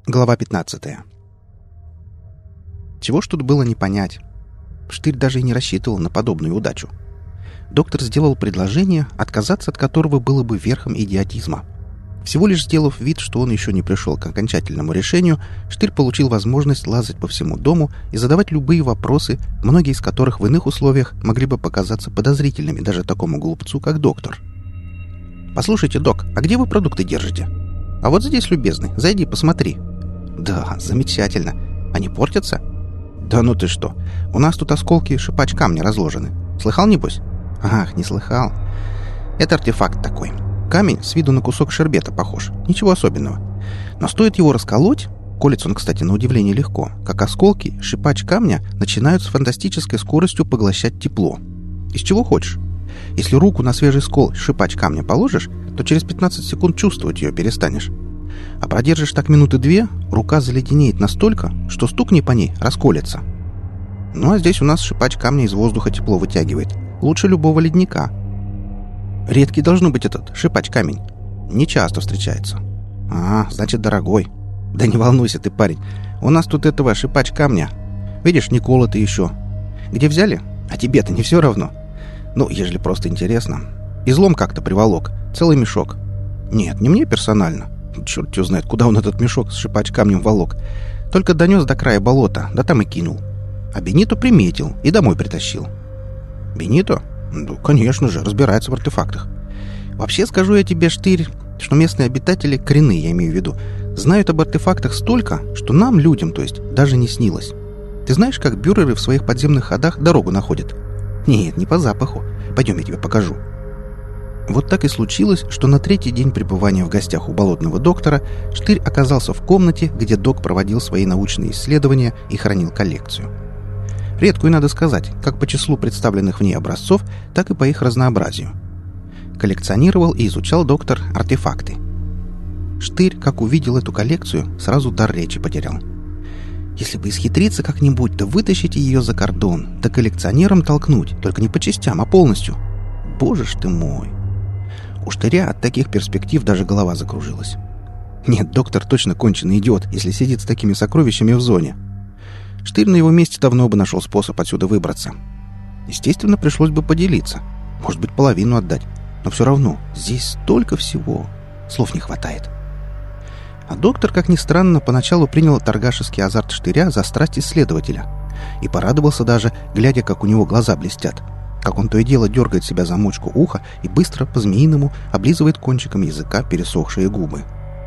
Глава 15. Чего ж тут было не понять? Штырь даже и не рассчитывал на подобную удачу. Доктор сделал предложение, отказаться от которого было бы верхом идиотизма. Всего лишь сделав вид, что он еще не пришел к окончательному решению, Штырь получил возможность лазать по всему дому и задавать любые вопросы, многие из которых в иных условиях могли бы показаться подозрительными даже такому глупцу, как доктор. «Послушайте, док, а где вы продукты держите?» «А вот здесь, любезный, зайди, посмотри». «Да, замечательно. Они портятся?» «Да ну ты что! У нас тут осколки шипач камня разложены. Слыхал, небось?» «Ах, не слыхал. Это артефакт такой. Камень с виду на кусок шербета похож. Ничего особенного. Но стоит его расколоть, колется он, кстати, на удивление легко, как осколки шипач камня начинают с фантастической скоростью поглощать тепло. Из чего хочешь. Если руку на свежий скол шипач камня положишь, то через 15 секунд чувствовать ее перестанешь. А продержишь так минуты 2, рука заледенеет настолько, что стукни по ней расколется. Ну а здесь у нас шипач камня из воздуха тепло вытягивает. Лучше любого ледника. Редкий должно быть этот шипач камень. Не часто встречается. А, значит, дорогой. Да не волнуйся ты, парень. У нас тут этого шипач камня. Видишь, не колотый еще. Где взяли? А тебе-то не все равно. Ну, ежели просто интересно. Излом как-то приволок. Целый мешок. Нет, не мне персонально. Черт его знает, куда он этот мешок с шипач камнем волок. Только донес до края болота, да там и кинул. А Бенито приметил и домой притащил. Бенито? Ну, конечно же, разбирается в артефактах. Вообще, скажу я тебе, Штырь, что местные обитатели, коренные, я имею в виду, знают об артефактах столько, что нам, людям, то есть, даже не снилось. Ты знаешь, как бюреры в своих подземных ходах дорогу находят? Нет, не по запаху. Пойдем, я тебе покажу. Вот так и случилось, что на третий день пребывания в гостях у болотного доктора Штырь оказался в комнате, где док проводил свои научные исследования и хранил коллекцию. Редкую, надо сказать, как по числу представленных в ней образцов, так и по их разнообразию. Коллекционировал и изучал доктор артефакты. Штырь, как увидел эту коллекцию, сразу дар речи потерял. Если бы исхитриться как-нибудь, да вытащить ее за кордон, да коллекционерам толкнуть, только не по частям, а полностью. Боже ж ты мой! У Штыря от таких перспектив даже голова закружилась. Нет, доктор точно конченый идиот, если сидит с такими сокровищами в зоне. Штырь на его месте давно бы нашел способ отсюда выбраться. Естественно, пришлось бы поделиться. Может быть, половину отдать. Но все равно, здесь столько всего. Слов не хватает. А доктор, как ни странно, поначалу принял торгашеский азарт Штыря за страсть исследователя. И порадовался даже, глядя, как у него глаза блестят. Как он то и дело дергает себя за мочку уха и быстро, по-змеиному, облизывает кончиком языка пересохшие губы.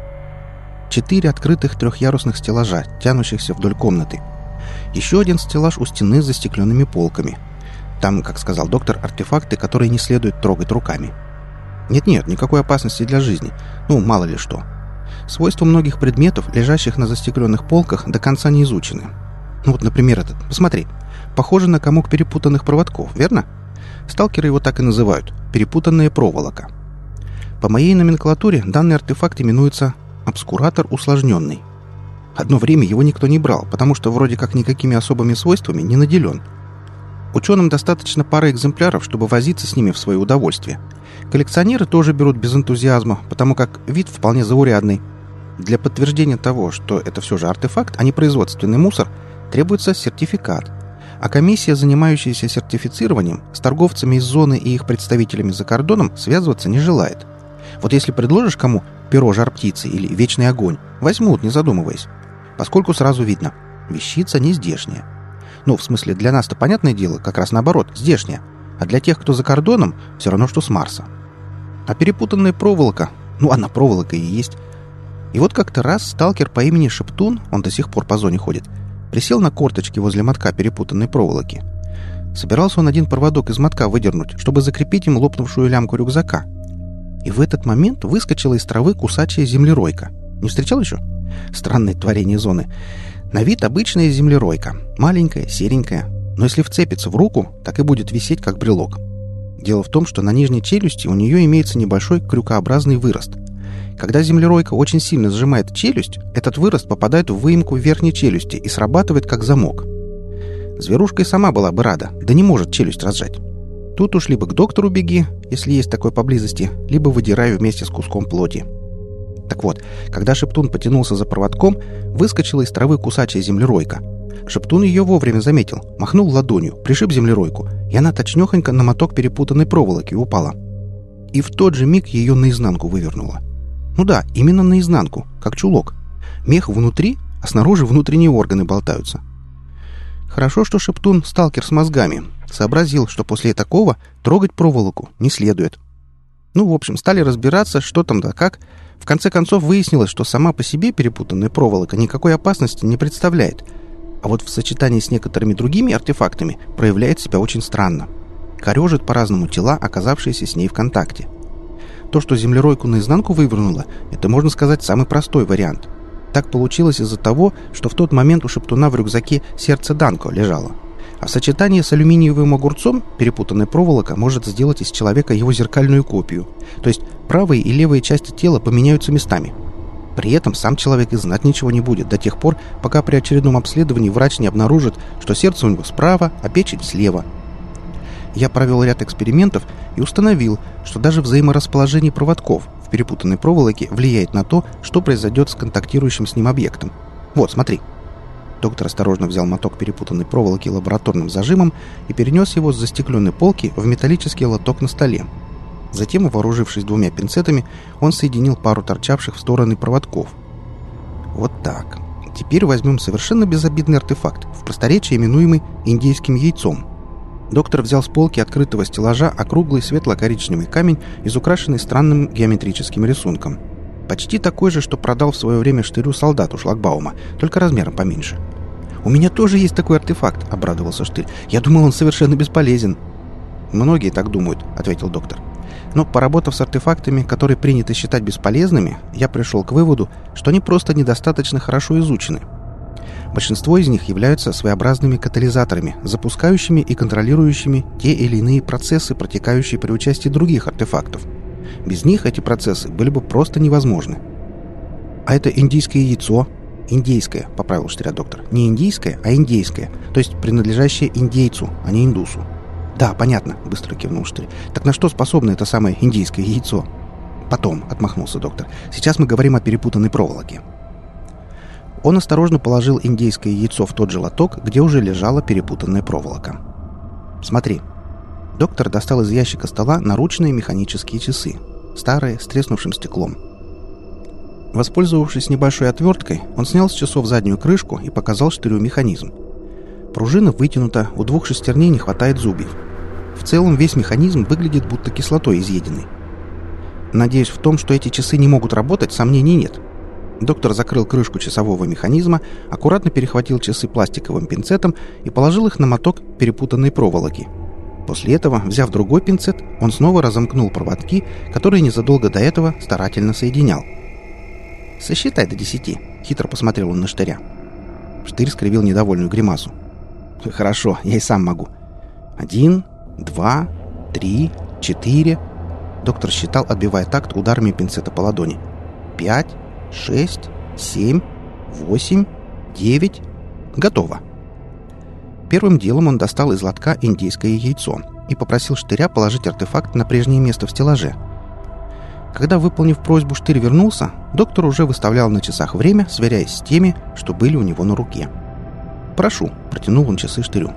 4 открытых трехъярусных стеллажа, тянущихся вдоль комнаты. Еще один стеллаж у стены с застекленными полками. Там, как сказал доктор, артефакты, которые не следует трогать руками. Нет-нет, никакой опасности для жизни. Ну, мало ли что. Свойства многих предметов, лежащих на застекленных полках, до конца не изучены. Ну вот, например, этот. Посмотри. Похоже на комок перепутанных проводков, верно? Сталкеры его так и называют – перепутанная проволока. По моей номенклатуре данный артефакт именуется обскуратор усложненный. Одно время его никто не брал, потому что вроде как никакими особыми свойствами не наделен. Ученым достаточно пары экземпляров, чтобы возиться с ними в свое удовольствие. Коллекционеры тоже берут без энтузиазма, потому как вид вполне заурядный. Для подтверждения того, что это все же артефакт, а не производственный мусор, требуется сертификат. А комиссия, занимающаяся сертифицированием, с торговцами из зоны и их представителями за кордоном связываться не желает. Вот если предложишь кому перо жар-птицы или вечный огонь, возьмут, не задумываясь. Поскольку сразу видно, вещица не здешняя. Ну, в смысле, для нас-то понятное дело, как раз наоборот, здешняя. А для тех, кто за кордоном, все равно, что с Марса. А перепутанная проволока, ну, она проволока и есть. И вот как-то раз сталкер по имени Шептун, он до сих пор по зоне ходит, присел на корточки возле мотка перепутанной проволоки. Собирался он один проводок из мотка выдернуть, чтобы закрепить им лопнувшую лямку рюкзака. И в этот момент выскочила из травы кусачая землеройка. Не встречал еще? Странное творение зоны. На вид обычная землеройка. Маленькая, серенькая. Но если вцепится в руку, так и будет висеть, как брелок. Дело в том, что на нижней челюсти у нее имеется небольшой крюкообразный вырост. Когда землеройка очень сильно сжимает челюсть, этот вырост попадает в выемку верхней челюсти и срабатывает как замок. Зверушка и сама была бы рада, да не может челюсть разжать. Тут уж либо к доктору беги, если есть такой поблизости, либо выдираю вместе с куском плоти. Так вот, когда Шептун потянулся за проводком, выскочила из травы кусачая землеройка. Шептун ее вовремя заметил, махнул ладонью, пришиб землеройку, и она точнёхонько на моток перепутанной проволоки упала. И в тот же миг ее наизнанку вывернуло. Ну да, именно наизнанку, как чулок. Мех внутри, а снаружи внутренние органы болтаются. Хорошо, что Шептун сталкер с мозгами. Сообразил, что после такого трогать проволоку не следует. Ну, в общем, стали разбираться, что там да как. В конце концов выяснилось, что сама по себе перепутанная проволока никакой опасности не представляет. А вот в сочетании с некоторыми другими артефактами проявляет себя очень странно. Корежит по-разному тела, оказавшиеся с ней в контакте. То, что землеройку наизнанку вывернуло, это, можно сказать, самый простой вариант. Так получилось из-за того, что в тот момент у Шептуна в рюкзаке сердце Данко лежало. А в сочетании с алюминиевым огурцом перепутанная проволока может сделать из человека его зеркальную копию. То есть правые и левые части тела поменяются местами. При этом сам человек и знать ничего не будет до тех пор, пока при очередном обследовании врач не обнаружит, что сердце у него справа, а печень слева. Я провел ряд экспериментов и установил, что даже взаиморасположение проводков в перепутанной проволоке влияет на то, что произойдет с контактирующим с ним объектом. Вот, смотри. Доктор осторожно взял моток перепутанной проволоки лабораторным зажимом и перенес его с застекленной полки в металлический лоток на столе. Затем, вооружившись двумя пинцетами, он соединил пару торчавших в стороны проводков. Вот так. Теперь возьмем совершенно безобидный артефакт, в просторечии именуемый индейским яйцом. Доктор взял с полки открытого стеллажа округлый светло-коричневый камень, изукрашенный странным геометрическим рисунком. Почти такой же, что продал в свое время Штырю солдату шлагбаума, только размером поменьше. «У меня тоже есть такой артефакт», — обрадовался Штырь. «Я думал, он совершенно бесполезен». «Многие так думают», — ответил доктор. «Но, поработав с артефактами, которые принято считать бесполезными, я пришел к выводу, что они просто недостаточно хорошо изучены. Большинство из них являются своеобразными катализаторами, запускающими и контролирующими те или иные процессы, протекающие при участии других артефактов. Без них эти процессы были бы просто невозможны». «А это индийское яйцо?» «Индейское», — поправил Штыря доктор. «Не индийское, а индейское, то есть принадлежащее индейцу, а не индусу». «Да, понятно», — быстро кивнул Штырь. «Так на что способно это самое индийское яйцо?» «Потом», — отмахнулся доктор. «Сейчас мы говорим о перепутанной проволоке». Он осторожно положил индейское яйцо в тот же лоток, где уже лежала перепутанная проволока. «Смотри». Доктор достал из ящика стола наручные механические часы. Старые, с треснувшим стеклом. Воспользовавшись небольшой отверткой, он снял с часов заднюю крышку и показал Штырю механизм. Пружина вытянута, у двух шестерней не хватает зубьев. В целом весь механизм выглядит будто кислотой изъеденный. Надеюсь, в том, что эти часы не могут работать, сомнений нет. Доктор закрыл крышку часового механизма, аккуратно перехватил часы пластиковым пинцетом и положил их на моток перепутанной проволоки. После этого, взяв другой пинцет, он снова разомкнул проводки, которые незадолго до этого старательно соединял. «Сосчитай до 10», — хитро посмотрел он на Штыря. Штырь скривил недовольную гримасу. «Хорошо, я и сам могу. 1, 2, 3, 4...» Доктор считал, отбивая такт ударами пинцета по ладони. 5, 6, 7, 8, 9... Готово. Первым делом он достал из лотка индейское яйцо и попросил Штыря положить артефакт на прежнее место в стеллаже. Когда, выполнив просьбу, Штырь вернулся, доктор уже выставлял на часах время, сверяясь с теми, что были у него на руке. «Прошу», — протянул он часы Штырю.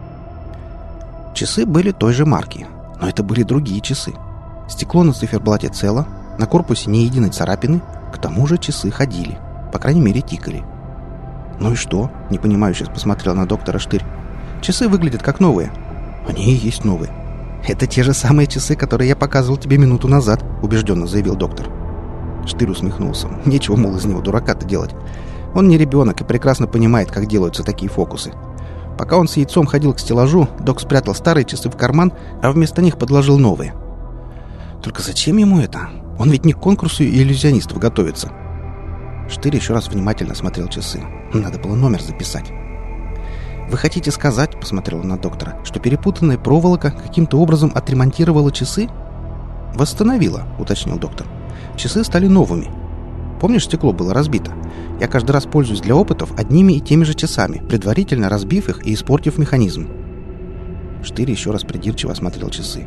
Часы были той же марки, но это были другие часы. Стекло на циферблате цело, на корпусе ни единой царапины, к тому же часы ходили, по крайней мере тикали. «Ну и что?» — непонимающе посмотрел на доктора Штырь. «Часы выглядят как новые». «Они и есть новые». «Это те же самые часы, которые я показывал тебе минуту назад», — убежденно заявил доктор. Штырь усмехнулся. Нечего, мол, из него дурака-то делать. Он не ребенок и прекрасно понимает, как делаются такие фокусы. Пока он с яйцом ходил к стеллажу, док спрятал старые часы в карман, а вместо них подложил новые. Только зачем ему это? Он ведь не к конкурсу иллюзионистов готовится. Штырь еще раз внимательно смотрел часы. Надо было номер записать. «Вы хотите сказать, — посмотрел он на доктора, — что перепутанная проволока каким-то образом отремонтировала часы?» «Восстановила», — уточнил доктор. «Часы стали новыми. Помнишь, стекло было разбито? Я каждый раз пользуюсь для опытов одними и теми же часами, предварительно разбив их и испортив механизм». Штырь еще раз придирчиво осмотрел часы.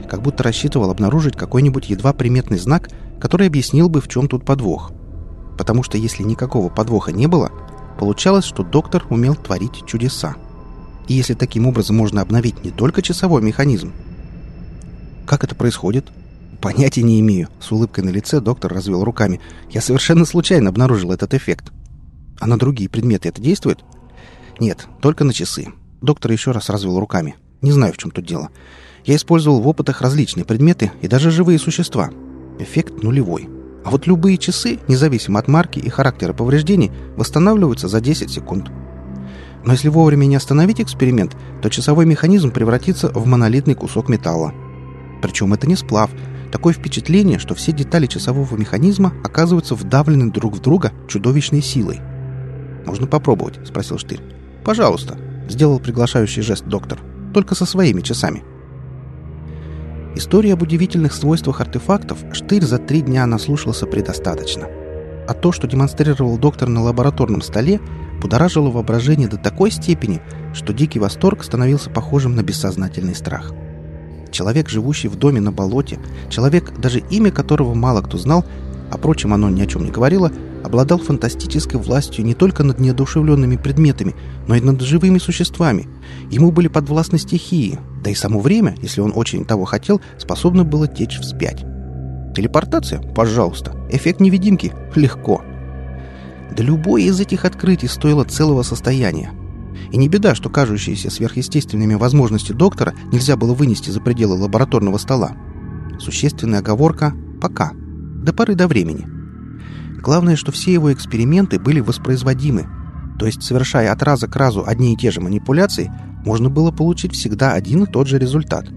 как будто рассчитывал обнаружить какой-нибудь едва приметный знак, который объяснил бы, в чем тут подвох. Потому что если никакого подвоха не было, получалось, что доктор умел творить чудеса. И если таким образом можно обновить не только часовой механизм. Как это происходит? Понятия не имею. С улыбкой на лице доктор развел руками. Я совершенно случайно обнаружил этот эффект. А на другие предметы это действует? Нет, только на часы. Доктор еще раз развел руками. Не знаю, в чем тут дело. Я использовал в опытах различные предметы и даже живые существа. Эффект нулевой. А вот любые часы, независимо от марки и характера повреждений, восстанавливаются за 10 секунд. Но если вовремя не остановить эксперимент, то часовой механизм превратится в монолитный кусок металла. Причем это не сплав. Такое впечатление, что все детали часового механизма оказываются вдавлены друг в друга чудовищной силой. «Можно попробовать?» — спросил Штырь. «Пожалуйста», — сделал приглашающий жест доктор. «Только со своими часами». Истории об удивительных свойствах артефактов Штырь за 3 дня наслушался предостаточно. А то, что демонстрировал доктор на лабораторном столе, будоражило воображение до такой степени, что дикий восторг становился похожим на бессознательный страх. Человек, живущий в доме на болоте, человек, даже имя которого мало кто знал, а впрочем, оно ни о чем не говорило, обладал фантастической властью не только над неодушевленными предметами, но и над живыми существами. Ему были подвластны стихии, да и само время, если он очень того хотел, способно было течь вспять. Телепортация? Пожалуйста. Эффект невидимки? Легко. Да любое из этих открытий стоило целого состояния. И не беда, что кажущиеся сверхъестественными возможности доктора нельзя было вынести за пределы лабораторного стола. Существенная оговорка «пока». До поры до времени. Главное, что все его эксперименты были воспроизводимы. То есть, совершая от раза к разу одни и те же манипуляции, можно было получить всегда один и тот же результат.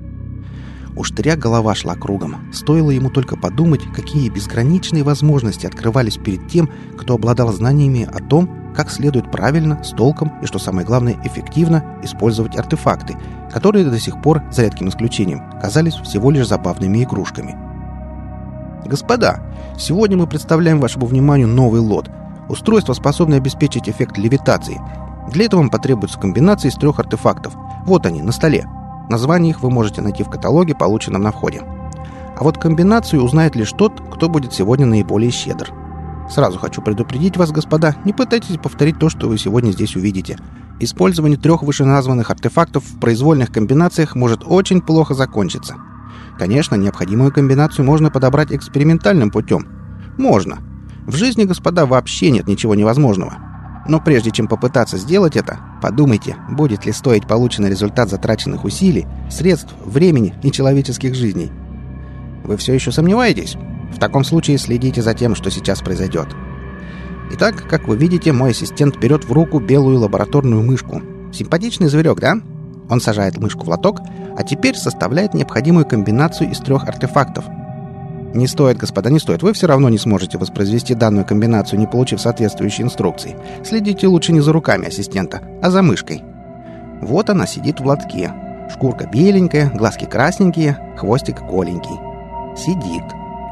У Штыря голова шла кругом. Стоило ему только подумать, какие безграничные возможности открывались перед тем, кто обладал знаниями о том, как следует правильно, с толком и, что самое главное, эффективно использовать артефакты, которые до сих пор, за редким исключением, казались всего лишь забавными игрушками. Господа, сегодня мы представляем вашему вниманию новый лот. Устройство, способное обеспечить эффект левитации. Для этого вам потребуется комбинация из 3 артефактов. Вот они, на столе. Название их вы можете найти в каталоге, полученном на входе. А вот комбинацию узнает лишь тот, кто будет сегодня наиболее щедр. Сразу хочу предупредить вас, господа, не пытайтесь повторить то, что вы сегодня здесь увидите. Использование 3 вышеназванных артефактов в произвольных комбинациях может очень плохо закончиться. Конечно, необходимую комбинацию можно подобрать экспериментальным путем. Можно. В жизни, господа, вообще нет ничего невозможного. Но прежде чем попытаться сделать это, подумайте, будет ли стоить полученный результат затраченных усилий, средств, времени и человеческих жизней. Вы все еще сомневаетесь? В таком случае следите за тем, что сейчас произойдет. Итак, как вы видите, мой ассистент берет в руку белую лабораторную мышку. Симпатичный зверек, да? Он сажает мышку в лоток, а теперь составляет необходимую комбинацию из 3 артефактов. Не стоит, господа, не стоит. Вы все равно не сможете воспроизвести данную комбинацию, не получив соответствующие инструкции. Следите лучше не за руками ассистента, а за мышкой. Вот она сидит в лотке. Шкурка беленькая, глазки красненькие, хвостик голенький. Сидит.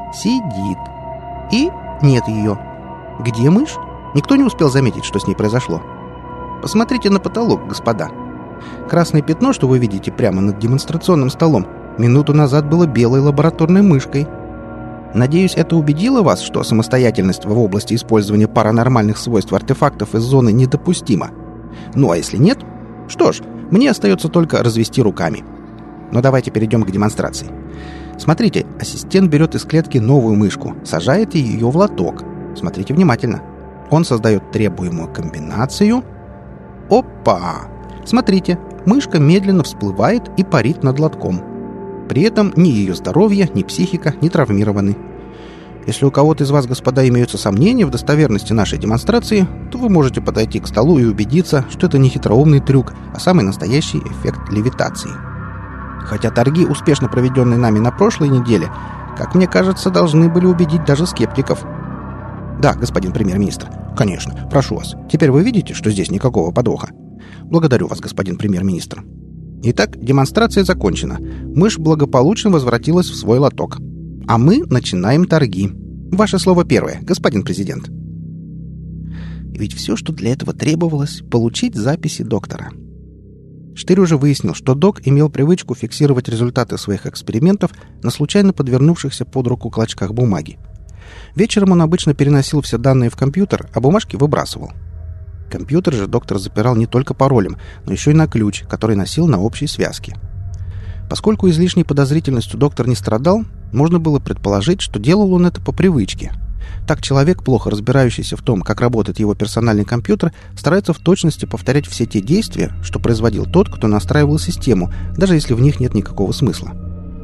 И нет ее. Где мышь? Никто не успел заметить, что с ней произошло. Посмотрите на потолок, господа. Красное пятно, что вы видите прямо над демонстрационным столом, минуту назад было белой лабораторной мышкой. Надеюсь, это убедило вас, что самостоятельность в области использования паранормальных свойств артефактов из зоны недопустима. Ну а если нет, что ж, мне остается только развести руками. Но давайте перейдем к демонстрации. Смотрите, ассистент берет из клетки новую мышку, сажает ее в лоток. Смотрите внимательно. Он создает требуемую комбинацию. Опа! Смотрите, мышка медленно всплывает и парит над лотком. При этом ни ее здоровье, ни психика не травмированы. Если у кого-то из вас, господа, имеются сомнения в достоверности нашей демонстрации, то вы можете подойти к столу и убедиться, что это не хитроумный трюк, а самый настоящий эффект левитации. Хотя торги, успешно проведенные нами на прошлой неделе, как мне кажется, должны были убедить даже скептиков. Да, господин премьер-министр, конечно, прошу вас. Теперь вы видите, что здесь никакого подвоха? Благодарю вас, господин премьер-министр. Итак, демонстрация закончена. Мышь благополучно возвратилась в свой лоток. А мы начинаем торги. Ваше слово первое, господин президент. Ведь все, что для этого требовалось, получить записи доктора. Штырь уже выяснил, что док имел привычку фиксировать результаты своих экспериментов на случайно подвернувшихся под руку клочках бумаги. Вечером он обычно переносил все данные в компьютер, а бумажки выбрасывал. Компьютер же доктор запирал не только паролем, но еще и на ключ, который носил на общей связке. Поскольку излишней подозрительностью доктор не страдал, можно было предположить, что делал он это по привычке. Так человек, плохо разбирающийся в том, как работает его персональный компьютер, старается в точности повторять все те действия, что производил тот, кто настраивал систему, даже если в них нет никакого смысла.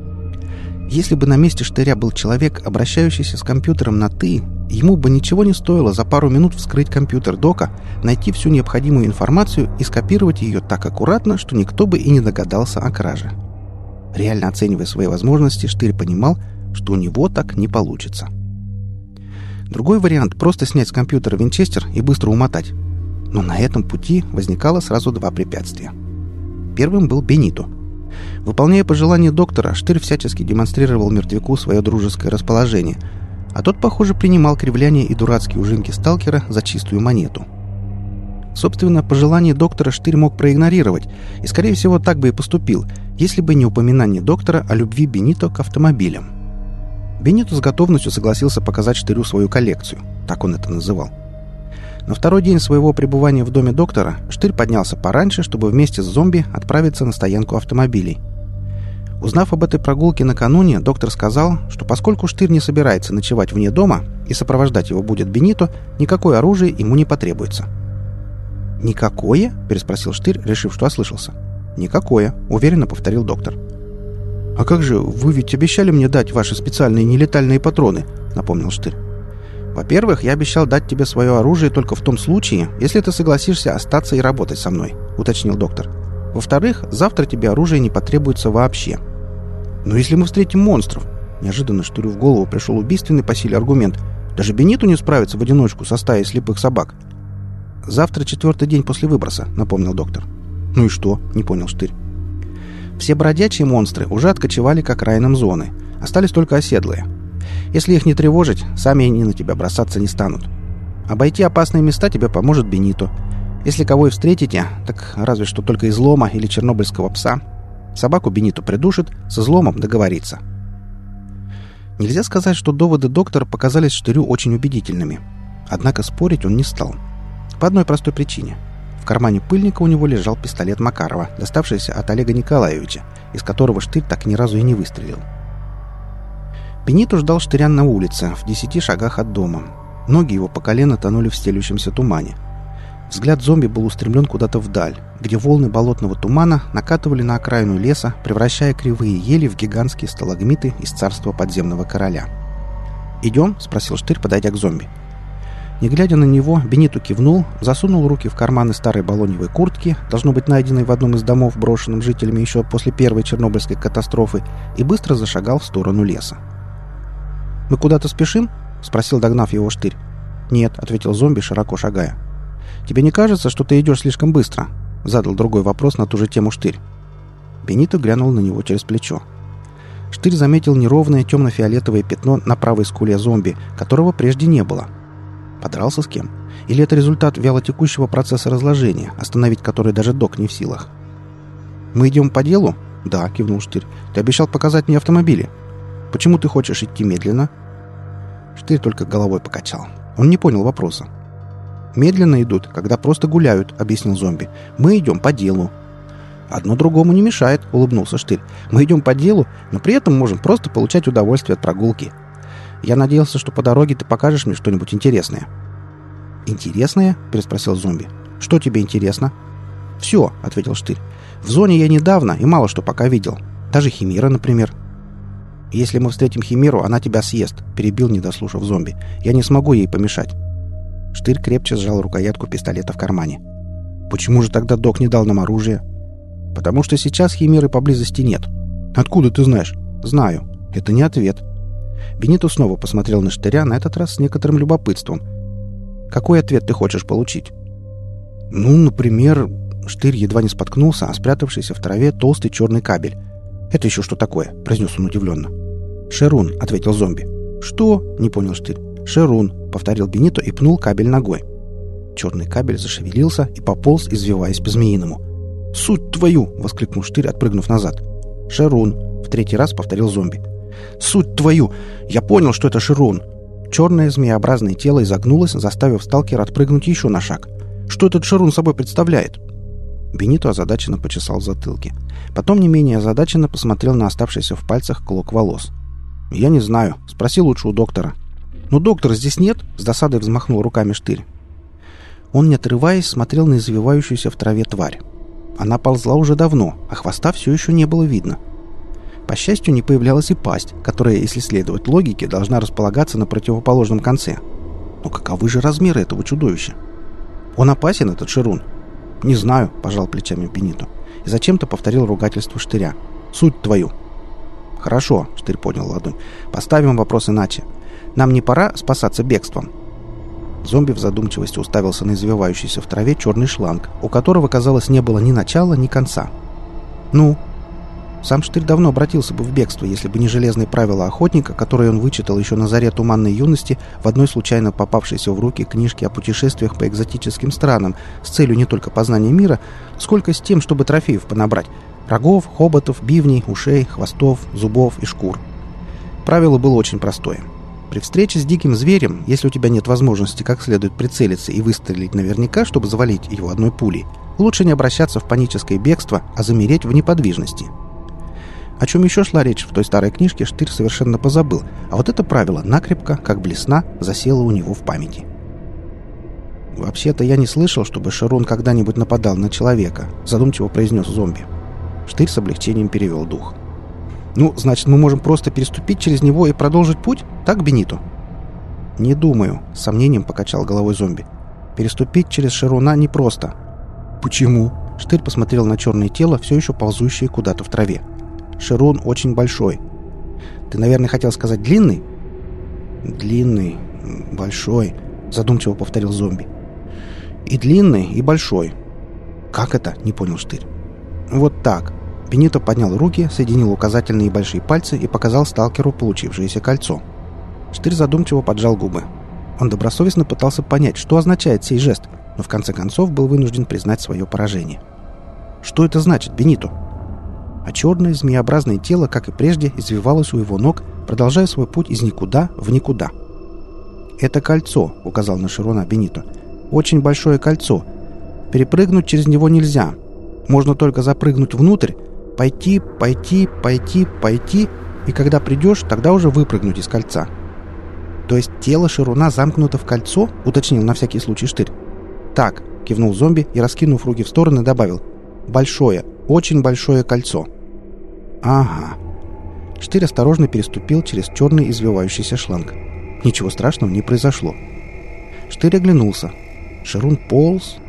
Если бы на месте Штыря был человек, обращающийся с компьютером на «ты», ему бы ничего не стоило за пару минут вскрыть компьютер дока, найти всю необходимую информацию и скопировать ее так аккуратно, что никто бы и не догадался о краже. Реально оценивая свои возможности, Штырь понимал, что у него так не получится. Другой вариант — просто снять с компьютера винчестер и быстро умотать. Но на этом пути возникало сразу два препятствия. Первым был Бенито. Выполняя пожелания доктора, Штырь всячески демонстрировал мертвяку свое дружеское расположение, а тот, похоже, принимал кривляния и дурацкие ужимки сталкера за чистую монету. Собственно, пожелание доктора Штырь мог проигнорировать, и, скорее всего, так бы и поступил, если бы не упоминание доктора о любви Бенито к автомобилям. Бенито с готовностью согласился показать Штырю свою коллекцию, так он это называл. На второй день своего пребывания в доме доктора Штырь поднялся пораньше, чтобы вместе с зомби отправиться на стоянку автомобилей. Узнав об этой прогулке накануне, доктор сказал, что поскольку Штырь не собирается ночевать вне дома и сопровождать его будет Бенито, никакое оружие ему не потребуется. «Никакое?» – переспросил Штырь, решив, что ослышался. «Никакое», – уверенно повторил доктор. «А как же, вы ведь обещали мне дать ваши специальные нелетальные патроны», — напомнил Штырь. «Во-первых, я обещал дать тебе свое оружие только в том случае, если ты согласишься остаться и работать со мной», — уточнил доктор. «Во-вторых, завтра тебе оружие не потребуется вообще». «Но если мы встретим монстров?» Неожиданно Штырю в голову пришел убийственный по силе аргумент. «Даже Бениту не справится в одиночку со стаей слепых собак». «Завтра 4-й день после выброса», — напомнил доктор. «Ну и что?» — не понял Штырь. Все бродячие монстры уже откочевали к окраинам зоны. Остались только оседлые. Если их не тревожить, сами они на тебя бросаться не станут. Обойти опасные места тебе поможет Бенито. Если кого и встретите, так разве что только излома или чернобыльского пса. Собаку Бенито придушит, с изломом договорится. Нельзя сказать, что доводы доктора показались Штырю очень убедительными. Однако спорить он не стал. По одной простой причине. В кармане пыльника у него лежал пистолет Макарова, доставшийся от Олега Николаевича, из которого Штырь так ни разу и не выстрелил. Бенито ждал Штыря на улице, в 10 шагах от дома. Ноги его по колено тонули в стелющемся тумане. Взгляд зомби был устремлен куда-то вдаль, где волны болотного тумана накатывали на окраину леса, превращая кривые ели в гигантские сталагмиты из царства подземного короля. «Идем?» — спросил Штырь, подойдя к зомби. Не глядя на него, Бенито кивнул, засунул руки в карманы старой балоневой куртки, должно быть найденной в одном из домов, брошенном жителями еще после первой чернобыльской катастрофы, и быстро зашагал в сторону леса. «Мы куда-то спешим?» — спросил, догнав его Штырь. «Нет», — ответил зомби, широко шагая. «Тебе не кажется, что ты идешь слишком быстро?» — задал другой вопрос на ту же тему Штырь. Бенито глянул на него через плечо. Штырь заметил неровное темно-фиолетовое пятно на правой скуле зомби, которого прежде не было. Подрался с кем? Или это результат вялотекущего процесса разложения, остановить который даже док не в силах? «Мы идем по делу?» «Да», — кивнул Штырь. «Ты обещал показать мне автомобили. Почему ты хочешь идти медленно?» Штырь только головой покачал. Он не понял вопроса. «Медленно идут, когда просто гуляют», — объяснил зомби. «Мы идем по делу». «Одно другому не мешает», — улыбнулся Штырь. «Мы идем по делу, но при этом можем просто получать удовольствие от прогулки. Я надеялся, что по дороге ты покажешь мне что-нибудь интересное». «Интересное?» — переспросил зомби. «Что тебе интересно?» «Все», — ответил Штырь. «В зоне я недавно и мало что пока видел. Даже химера, например». «Если мы встретим химеру, она тебя съест», — перебил, не дослушав зомби. «Я не смогу ей помешать». Штырь крепче сжал рукоятку пистолета в кармане. «Почему же тогда док не дал нам оружие?» «Потому что сейчас химеры поблизости нет». «Откуда ты знаешь?» «Знаю. Это не ответ». Бенито снова посмотрел на Штыря, на этот раз с некоторым любопытством. «Какой ответ ты хочешь получить?» «Ну, например...» Штырь едва не споткнулся, а спрятавшийся в траве толстый черный кабель. «Это еще что такое?» — произнес он удивленно. «Шерун», — ответил зомби. «Что?» — не понял Штырь. «Шерун», — повторил Бенито и пнул кабель ногой. Черный кабель зашевелился и пополз, извиваясь по-змеиному. «Суть твою!» — воскликнул Штырь, отпрыгнув назад. «Шерун!» — в третий раз повторил зомби. «Суть твою! Я понял, что это Шерун!» Черное змееобразное тело изогнулось, заставив сталкера отпрыгнуть еще на шаг. «Что этот Шерун собой представляет?» Бенито озадаченно почесал в затылке. Потом не менее озадаченно посмотрел на оставшийся в пальцах клок волос. «Я не знаю. Спроси лучше у доктора». «Но доктора здесь нет?» — с досадой взмахнул руками Штырь. Он, не отрываясь, смотрел на извивающуюся в траве тварь. Она ползла уже давно, а хвоста все еще не было видно. По счастью, не появлялась и пасть, которая, если следовать логике, должна располагаться на противоположном конце. Но каковы же размеры этого чудовища? Он опасен, этот Шерун? «Не знаю», — пожал плечами Бенито. И зачем-то повторил ругательство Штыря. «Суть твою». «Хорошо», — Штырь поднял ладонь. «Поставим вопрос иначе. Нам не пора спасаться бегством?» Зомби в задумчивости уставился на извивающийся в траве черный шланг, у которого, казалось, не было ни начала, ни конца. «Ну?» Сам Штырь давно обратился бы в бегство, если бы не железные правила охотника, которые он вычитал еще на заре туманной юности в одной случайно попавшейся в руки книжке о путешествиях по экзотическим странам с целью не только познания мира, сколько с тем, чтобы трофеев понабрать: рогов, хоботов, бивней, ушей, хвостов, зубов и шкур. Правило было очень простое. При встрече с диким зверем, если у тебя нет возможности как следует прицелиться и выстрелить наверняка, чтобы завалить его одной пулей, лучше не обращаться в паническое бегство, а замереть в неподвижности. О чем еще шла речь в той старой книжке, Штырь совершенно позабыл, а вот это правило накрепко, как блесна, засело у него в памяти. «Вообще-то я не слышал, чтобы Шерун когда-нибудь нападал на человека», задумчиво произнес зомби. Штырь с облегчением перевел дух. «Ну, значит, мы можем просто переступить через него и продолжить путь? Так, Бенито?» «Не думаю», — с сомнением покачал головой зомби. «Переступить через Шеруна непросто». «Почему?» — Штырь посмотрел на черное тело, все еще ползущее куда-то в траве. «Шерун очень большой». «Ты, наверное, хотел сказать длинный?» «Длинный, большой», — задумчиво повторил зомби. «И длинный, и большой». «Как это?» — не понял Штырь. «Вот так». Бенито поднял руки, соединил указательные и большие пальцы и показал сталкеру получившееся кольцо. Штырь задумчиво поджал губы. Он добросовестно пытался понять, что означает сей жест, но в конце концов был вынужден признать свое поражение. «Что это значит, Бенито?» А черное змееобразное тело, как и прежде, извивалось у его ног, продолжая свой путь из никуда в никуда. «Это кольцо», — указал на Шерона Бенито. «Очень большое кольцо. Перепрыгнуть через него нельзя. Можно только запрыгнуть внутрь, пойти, и когда придешь, тогда уже выпрыгнуть из кольца». «То есть тело Шеруна замкнуто в кольцо?» — уточнил на всякий случай Штырь. «Так», — кивнул зомби и, раскинув руки в стороны, добавил. «Большое, очень большое кольцо». «Ага». Штырь осторожно переступил через черный извивающийся шланг. Ничего страшного не произошло. Штырь оглянулся. Шерун полз.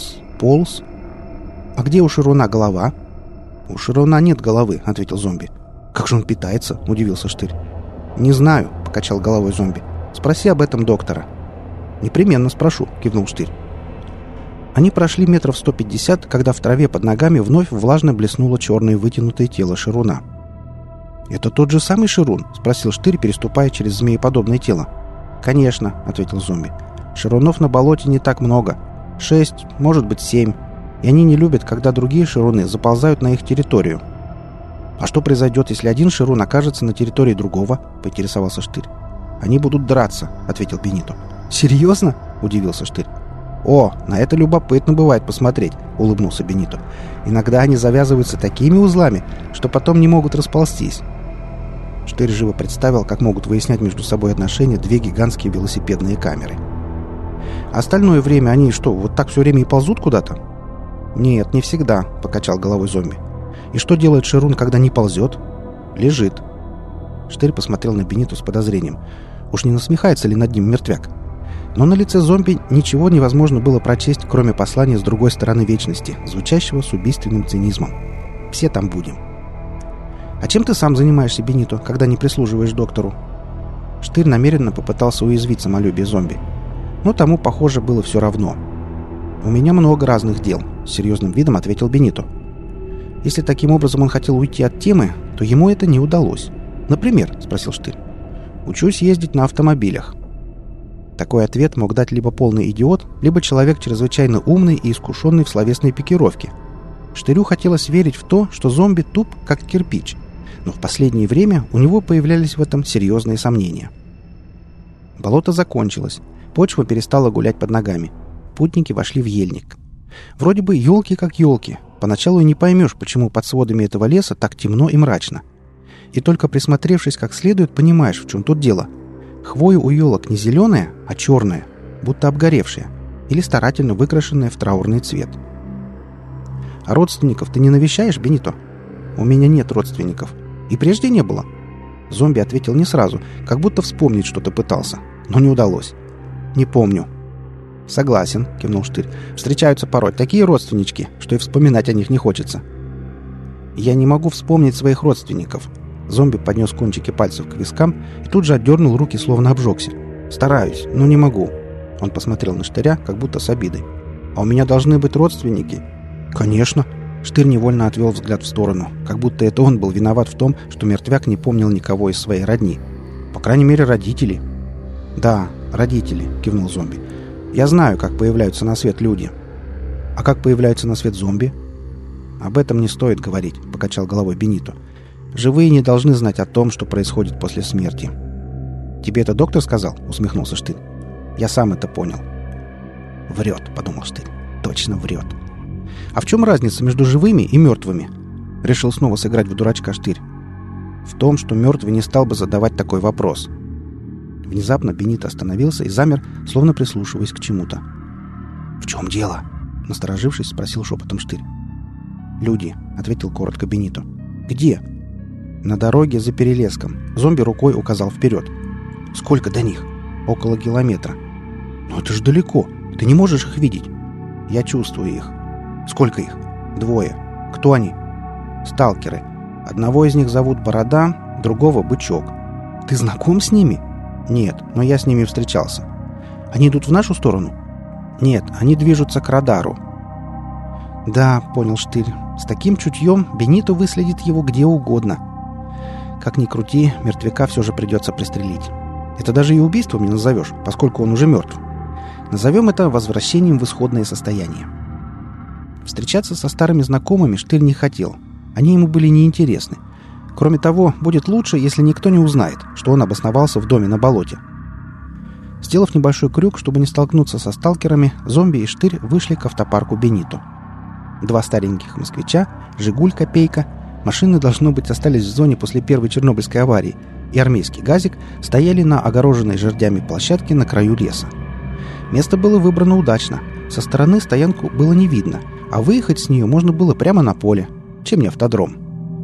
«А где у Шеруна голова?» «У Шеруна нет головы», — ответил зомби. «Как же он питается?» — удивился Штырь. «Не знаю», — покачал головой зомби. «Спроси об этом доктора». «Непременно спрошу», — кивнул Штырь. Они прошли метров 150, когда в траве под ногами вновь влажно блеснуло черное вытянутое тело Шеруна. «Это тот же самый Шерун?» — спросил Штырь, переступая через змееподобное тело. «Конечно», — ответил зомби. «Шерунов на болоте не так много. 6, может быть 7. И они не любят, когда другие Шеруны заползают на их территорию». «А что произойдет, если один Шерун окажется на территории другого?» — поинтересовался Штырь. «Они будут драться», — ответил Бенито. «Серьезно?» — удивился Штырь. «О, на это любопытно бывает посмотреть», — улыбнулся Бенито. «Иногда они завязываются такими узлами, что потом не могут расползтись». Штырь живо представил, как могут выяснять между собой отношения две гигантские велосипедные камеры. «Остальное время они что, вот так все время и ползут куда-то?» «Нет, не всегда», — покачал головой зомби. «И что делает Шерун, когда не ползет?» «Лежит». Штырь посмотрел на Бенито с подозрением. Уж не насмехается ли над ним мертвяк? Но на лице зомби ничего невозможно было прочесть, кроме послания с другой стороны вечности, звучащего с убийственным цинизмом. «Все там будем». «А чем ты сам занимаешься, Бенито, когда не прислуживаешь доктору?» Штырь намеренно попытался уязвить самолюбие зомби. Но тому, похоже, было все равно. «У меня много разных дел», — с серьезным видом ответил Бенито. Если таким образом он хотел уйти от темы, то ему это не удалось. «Например?» — спросил Штырь. «Учусь ездить на автомобилях». Такой ответ мог дать либо полный идиот, либо человек чрезвычайно умный и искушенный в словесной пикировке. Штырю хотелось верить в то, что зомби туп, как кирпич, но в последнее время у него появлялись в этом серьезные сомнения. Болото закончилось, почва перестала гулять под ногами. Путники вошли в ельник. Вроде бы елки как елки. Поначалу и не поймешь, почему под сводами этого леса так темно и мрачно. И только присмотревшись как следует, понимаешь, в чем тут дело. Хвоя у елок не зеленая, а черная, будто обгоревшая, или старательно выкрашенная в траурный цвет. «А родственников ты не навещаешь, Бенито?» «У меня нет родственников. И прежде не было». Зомби ответил не сразу, как будто вспомнить что-то пытался, но не удалось. «Не помню». «Согласен», — кивнул Штырь. «Встречаются порой такие родственнички, что и вспоминать о них не хочется». «Я не могу вспомнить своих родственников». Зомби поднес кончики пальцев к вискам и тут же отдернул руки, словно обжегся. «Стараюсь, но не могу». Он посмотрел на Штыря, как будто с обидой. «А у меня должны быть родственники». «Конечно». Штырь невольно отвел взгляд в сторону, как будто это он был виноват в том, что мертвяк не помнил никого из своей родни. По крайней мере, родители. «Да, родители», — кивнул зомби. «Я знаю, как появляются на свет люди». «А как появляются на свет зомби?» «Об этом не стоит говорить», — покачал головой Бенито. «Живые не должны знать о том, что происходит после смерти». «Тебе это доктор сказал?» — усмехнулся Штырь. «Я сам это понял». «Врет», — подумал Штырь. «Точно врет». «А в чем разница между живыми и мертвыми?» Решил снова сыграть в дурачка Штырь. «В том, что мертвый не стал бы задавать такой вопрос». Внезапно Бенито остановился и замер, словно прислушиваясь к чему-то. «В чем дело?» — насторожившись, спросил шепотом Штырь. «Люди», — ответил коротко Бенито. «Где?» «На дороге за перелеском». Зомби рукой указал вперед. «Сколько до них?» «Около километра». «Но это же далеко. Ты не можешь их видеть». «Я чувствую их». «Сколько их?» «2. Кто они?» «Сталкеры. Одного из них зовут Борода, другого Бычок». «Ты знаком с ними?» «Нет, но я с ними встречался». «Они идут в нашу сторону?» «Нет, они движутся к радару». «Да», — понял Штырь, — «с таким чутьем Бенито выследит его где угодно. Как ни крути, мертвяка все же придется пристрелить. Это даже и убийством не назовешь, поскольку он уже мертв. Назовем это возвращением в исходное состояние». Встречаться со старыми знакомыми Штырь не хотел. Они ему были неинтересны. Кроме того, будет лучше, если никто не узнает, что он обосновался в доме на болоте. Сделав небольшой крюк, чтобы не столкнуться со сталкерами, зомби и Штырь вышли к автопарку Бенито. 2 стареньких москвича, «Жигуль-копейка», машины, должно быть, остались в зоне после первой чернобыльской аварии, и армейский «Газик» стояли на огороженной жердями площадке на краю леса. Место было выбрано удачно. Со стороны стоянку было не видно, а выехать с нее можно было прямо на поле. Чем не автодром?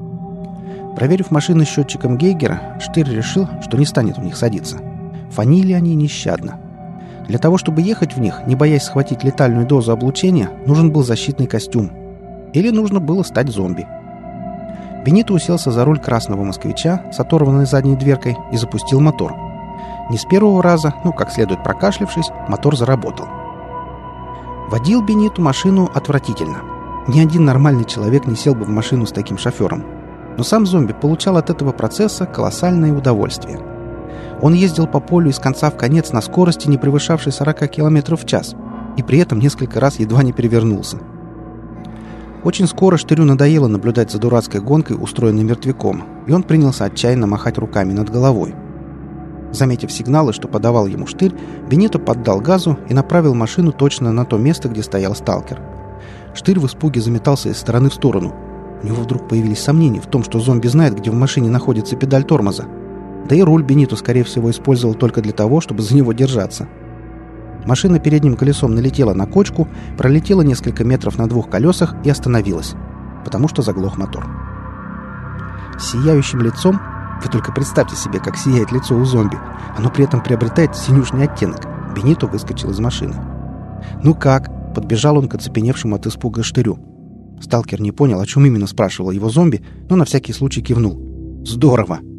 Проверив машины счетчиком Гейгера, Штырь решил, что не станет в них садиться. Фонили они нещадно. Для того, чтобы ехать в них, не боясь схватить летальную дозу облучения, нужен был защитный костюм. Или нужно было стать зомби. Бенито уселся за руль красного москвича с оторванной задней дверкой и запустил мотор. Не с первого раза, но как следует прокашлявшись, мотор заработал. Водил Бенито машину отвратительно. Ни один нормальный человек не сел бы в машину с таким шофером. Но сам зомби получал от этого процесса колоссальное удовольствие. Он ездил по полю из конца в конец на скорости, не превышавшей 40 км в час, и при этом несколько раз едва не перевернулся. Очень скоро Штырю надоело наблюдать за дурацкой гонкой, устроенной мертвяком, и он принялся отчаянно махать руками над головой. Заметив сигналы, что подавал ему Штырь, Бенито поддал газу и направил машину точно на то место, где стоял сталкер. Штырь в испуге заметался из стороны в сторону. У него вдруг появились сомнения в том, что зомби знает, где в машине находится педаль тормоза. Да и руль Бенито, скорее всего, использовал только для того, чтобы за него держаться. Машина передним колесом налетела на кочку, пролетела несколько метров на 2 колесах и остановилась, потому что заглох мотор. С сияющим лицом, вы только представьте себе, как сияет лицо у зомби, оно при этом приобретает синюшный оттенок, Бенито выскочил из машины. «Ну как?» — подбежал он к оцепеневшему от испуга Штырю. Сталкер не понял, о чем именно спрашивал его зомби, но на всякий случай кивнул. «Здорово!»